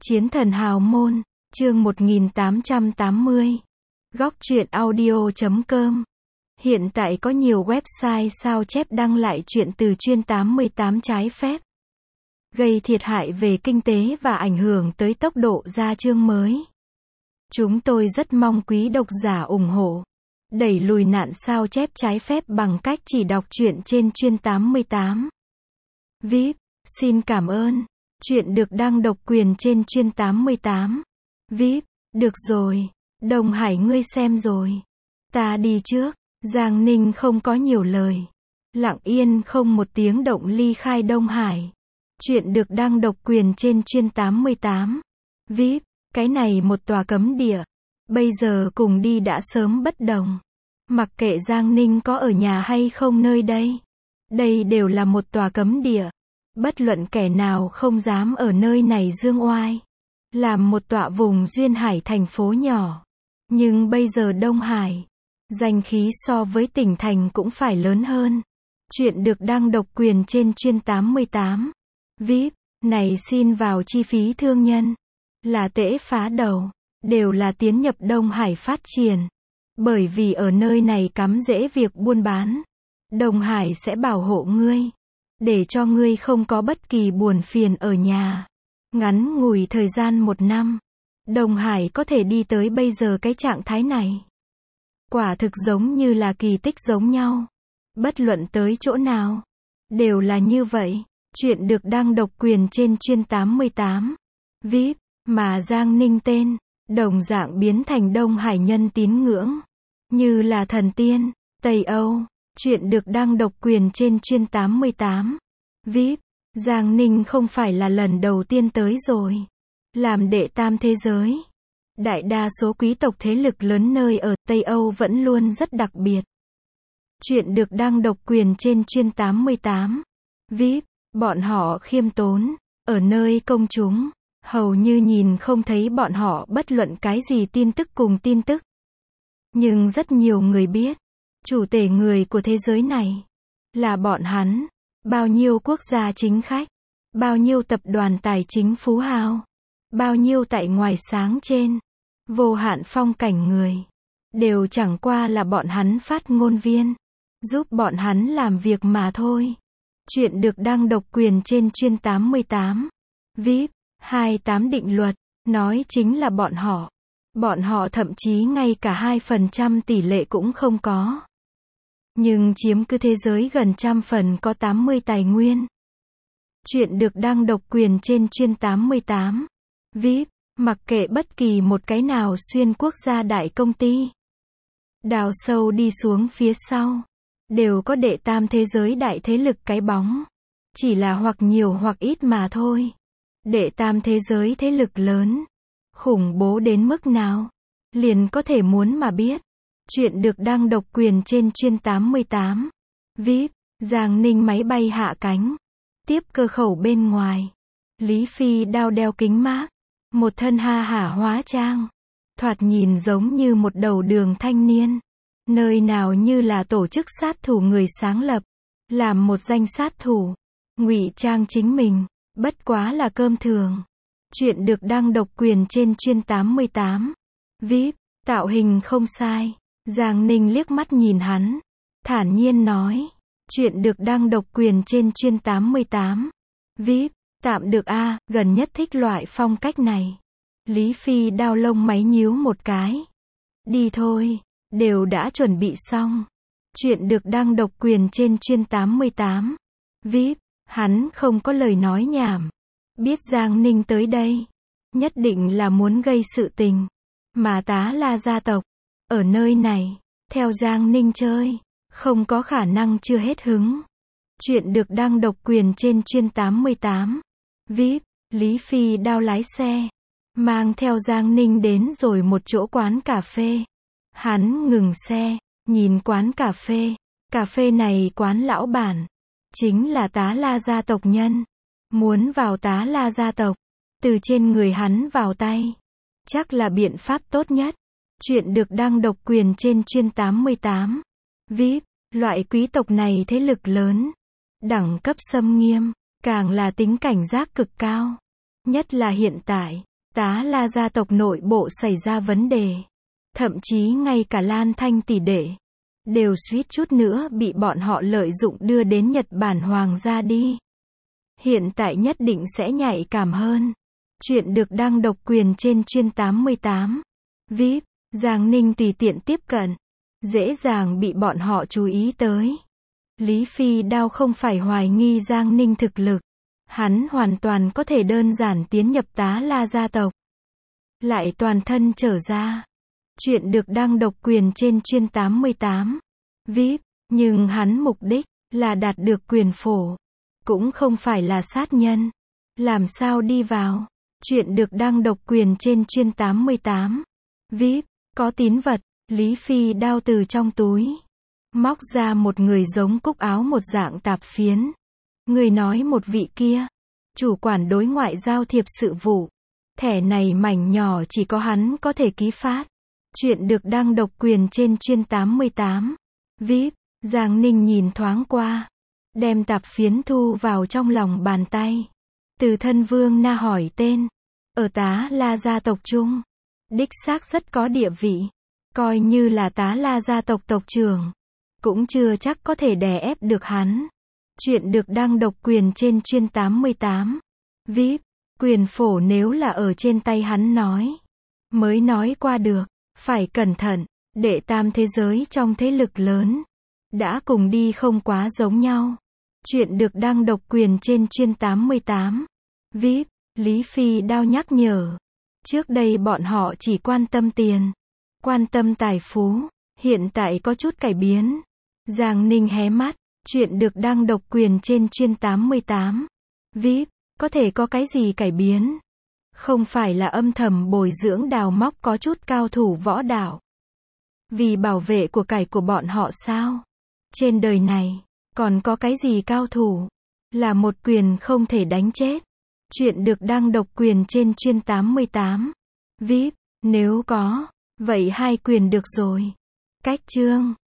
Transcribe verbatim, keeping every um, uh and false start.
Chiến thần hào môn, chương một nghìn tám trăm tám mươi. Góc truyện audio chấm com. Hiện tại có nhiều website sao chép đăng lại truyện từ chuyên tám mươi tám trái phép, gây thiệt hại về kinh tế và ảnh hưởng tới tốc độ ra chương mới. Chúng tôi rất mong quý độc giả ủng hộ, đẩy lùi nạn sao chép trái phép bằng cách chỉ đọc truyện trên chuyên tám mươi tám. vê i pê, xin cảm ơn. Truyện được đăng độc quyền trên chuyên tám mươi tám. vê i pê, được rồi. Đồng Hải ngươi xem rồi. Ta đi trước. Giang Ninh không có nhiều lời. Lặng yên không một tiếng động ly khai Đông Hải. Truyện được đăng độc quyền trên chuyên tám mươi tám. vê i pê, cái này một tòa cấm địa. Bây giờ cùng đi đã sớm bất đồng. Mặc kệ Giang Ninh có ở nhà hay không nơi đây. Đây đều là một tòa cấm địa. Bất luận kẻ nào không dám ở nơi này dương oai. Làm một tọa vùng duyên hải thành phố nhỏ. Nhưng bây giờ Đông Hải, danh khí so với tỉnh thành cũng phải lớn hơn. Truyện được đăng độc quyền trên chuyên tám mươi tám. vê i pê, này xin vào chi phí thương nhân. Là tễ phá đầu. Đều là tiến nhập Đông Hải phát triển. Bởi vì ở nơi này cắm rễ việc buôn bán. Đông Hải sẽ bảo hộ ngươi. Để cho ngươi không có bất kỳ buồn phiền ở nhà. Ngắn ngủi thời gian một năm, Đông Hải có thể đi tới bây giờ cái trạng thái này. Quả thực giống như là kỳ tích giống nhau. Bất luận tới chỗ nào, đều là như vậy. Truyện được đăng độc quyền trên chuyên tám mươi tám. vê i pê, mà Giang Ninh tên, đồng dạng biến thành Đông Hải nhân tín ngưỡng. Như là thần tiên, Tây Âu. Truyện được đăng độc quyền trên chuyên tám mươi tám. vê i pê, Giang Ninh không phải là lần đầu tiên tới rồi. Làm đệ tam thế giới. Đại đa số quý tộc thế lực lớn nơi ở Tây Âu vẫn luôn rất đặc biệt. Truyện được đăng độc quyền trên chuyên tám mươi tám. vê i pê, bọn họ khiêm tốn. Ở nơi công chúng, hầu như nhìn không thấy bọn họ bất luận cái gì tin tức cùng tin tức. Nhưng rất nhiều người biết. Chủ tể người của thế giới này là bọn hắn. Bao nhiêu quốc gia chính khách, bao nhiêu tập đoàn tài chính phú hào, bao nhiêu tại ngoài sáng trên, vô hạn phong cảnh người, đều chẳng qua là bọn hắn phát ngôn viên, giúp bọn hắn làm việc mà thôi. Truyện được đăng độc quyền trên chuyên tám mươi tám. vê i pê, hai mươi tám định luật, nói chính là bọn họ. Bọn họ thậm chí ngay cả hai phần trăm tỷ lệ cũng không có. Nhưng chiếm cứ thế giới gần trăm phần có tám mươi tài nguyên. Truyện được đăng độc quyền trên chuyên tám mươi tám. vê i pê, mặc kệ bất kỳ một cái nào xuyên quốc gia đại công ty. Đào sâu đi xuống phía sau. Đều có đệ tam thế giới đại thế lực cái bóng. Chỉ là hoặc nhiều hoặc ít mà thôi. Đệ tam thế giới thế lực lớn. Khủng bố đến mức nào. Liền có thể muốn mà biết. Truyện được đăng độc quyền trên chuyên tám mươi tám. vê i pê, Giang Ninh máy bay hạ cánh. Tiếp cơ khẩu bên ngoài. Lý Phi đao đeo kính mát. Một thân ha hả hóa trang. Thoạt nhìn giống như một đầu đường thanh niên. Nơi nào như là tổ chức sát thủ người sáng lập. Làm một danh sát thủ. Ngụy trang chính mình. Bất quá là cơm thường. Truyện được đăng độc quyền trên chuyên tám mươi tám. vê i pê, tạo hình không sai. Giang Ninh liếc mắt nhìn hắn. Thản nhiên nói. Truyện được đăng độc quyền trên chuyên tám mươi tám. vê i pê, tạm được a, gần nhất thích loại phong cách này. Lý Phi đao lông máy nhíu một cái. Đi thôi, đều đã chuẩn bị xong. Truyện được đăng độc quyền trên chuyên tám mươi tám. vê i pê, hắn không có lời nói nhảm. Biết Giang Ninh tới đây. Nhất định là muốn gây sự tình. Mà Tá La gia tộc. Ở nơi này, theo Giang Ninh chơi, không có khả năng chưa hết hứng. Truyện được đăng độc quyền trên chuyên tám mươi tám. vê i pê, Lý Phi đao lái xe. Mang theo Giang Ninh đến rồi một chỗ quán cà phê. Hắn ngừng xe, nhìn quán cà phê. Cà phê này quán lão bản. Chính là Tá La gia tộc nhân. Muốn vào Tá La gia tộc. Từ trên người hắn vào tay. Chắc là biện pháp tốt nhất. Truyện được đăng độc quyền trên chuyên tám mươi tám. vê i pê, loại quý tộc này thế lực lớn. Đẳng cấp xâm nghiêm. Càng là tính cảnh giác cực cao. Nhất là hiện tại. Tá La gia tộc nội bộ xảy ra vấn đề. Thậm chí ngay cả Lan Thanh tỷ đệ đều suýt chút nữa bị bọn họ lợi dụng đưa đến Nhật Bản Hoàng gia đi. Hiện tại nhất định sẽ nhạy cảm hơn. Chuyện được đăng độc quyền trên chuyên tám mươi tám. vê i pê, Giang Ninh tùy tiện tiếp cận, dễ dàng bị bọn họ chú ý tới. Lý Phi Đao không phải hoài nghi Giang Ninh thực lực. Hắn hoàn toàn có thể đơn giản tiến nhập Tá La gia tộc. Lại toàn thân trở ra. Chuyện được đăng độc quyền trên chuyên tám mươi tám. vê i pê, nhưng hắn mục đích là đạt được quyền phổ. Cũng không phải là sát nhân. Làm sao đi vào? Chuyện được đăng độc quyền trên chuyên tám mươi tám. vê i pê, có tín vật. Lý Phi Đao từ trong túi móc ra một người giống cúc áo một dạng tạp phiến. Người nói một vị kia, chủ quản đối ngoại giao thiệp sự vụ. Thẻ này mảnh nhỏ chỉ có hắn có thể ký phát. Chuyện được đăng độc quyền trên chuyên tám mươi tám. vê i pê, Giang Ninh nhìn thoáng qua, đem tạp phiến thu vào trong lòng bàn tay. Từ thân Vương Na hỏi tên. Ở Tá La gia tộc chung, đích xác rất có địa vị. Coi như là Tá La gia tộc tộc trưởng, cũng chưa chắc có thể đè ép được hắn. Chuyện được đăng độc quyền trên chuyên tám mươi tám. vê i pê, quyền phổ nếu là ở trên tay hắn nói, mới nói qua được. Phải cẩn thận, đệ tam thế giới trong thế lực lớn, đã cùng đi không quá giống nhau. Chuyện được đăng độc quyền trên chuyên tám mươi tám. vê i pê, Lý Phi Đao nhắc nhở. Trước đây bọn họ chỉ quan tâm tiền, quan tâm tài phú, hiện tại có chút cải biến. Giang Ninh hé mắt, chuyện được đăng độc quyền trên chuyên tám mươi tám. vê i pê, có thể có cái gì cải biến? Không phải là âm thầm bồi dưỡng đào móc có chút cao thủ võ đạo, vì bảo vệ của cải của bọn họ sao? Trên đời này, còn có cái gì cao thủ? Là một quyền không thể đánh chết. Chuyện được đăng độc quyền trên chuyên tám mươi tám. vê i pê, nếu có, vậy hai quyền được rồi. Cách chương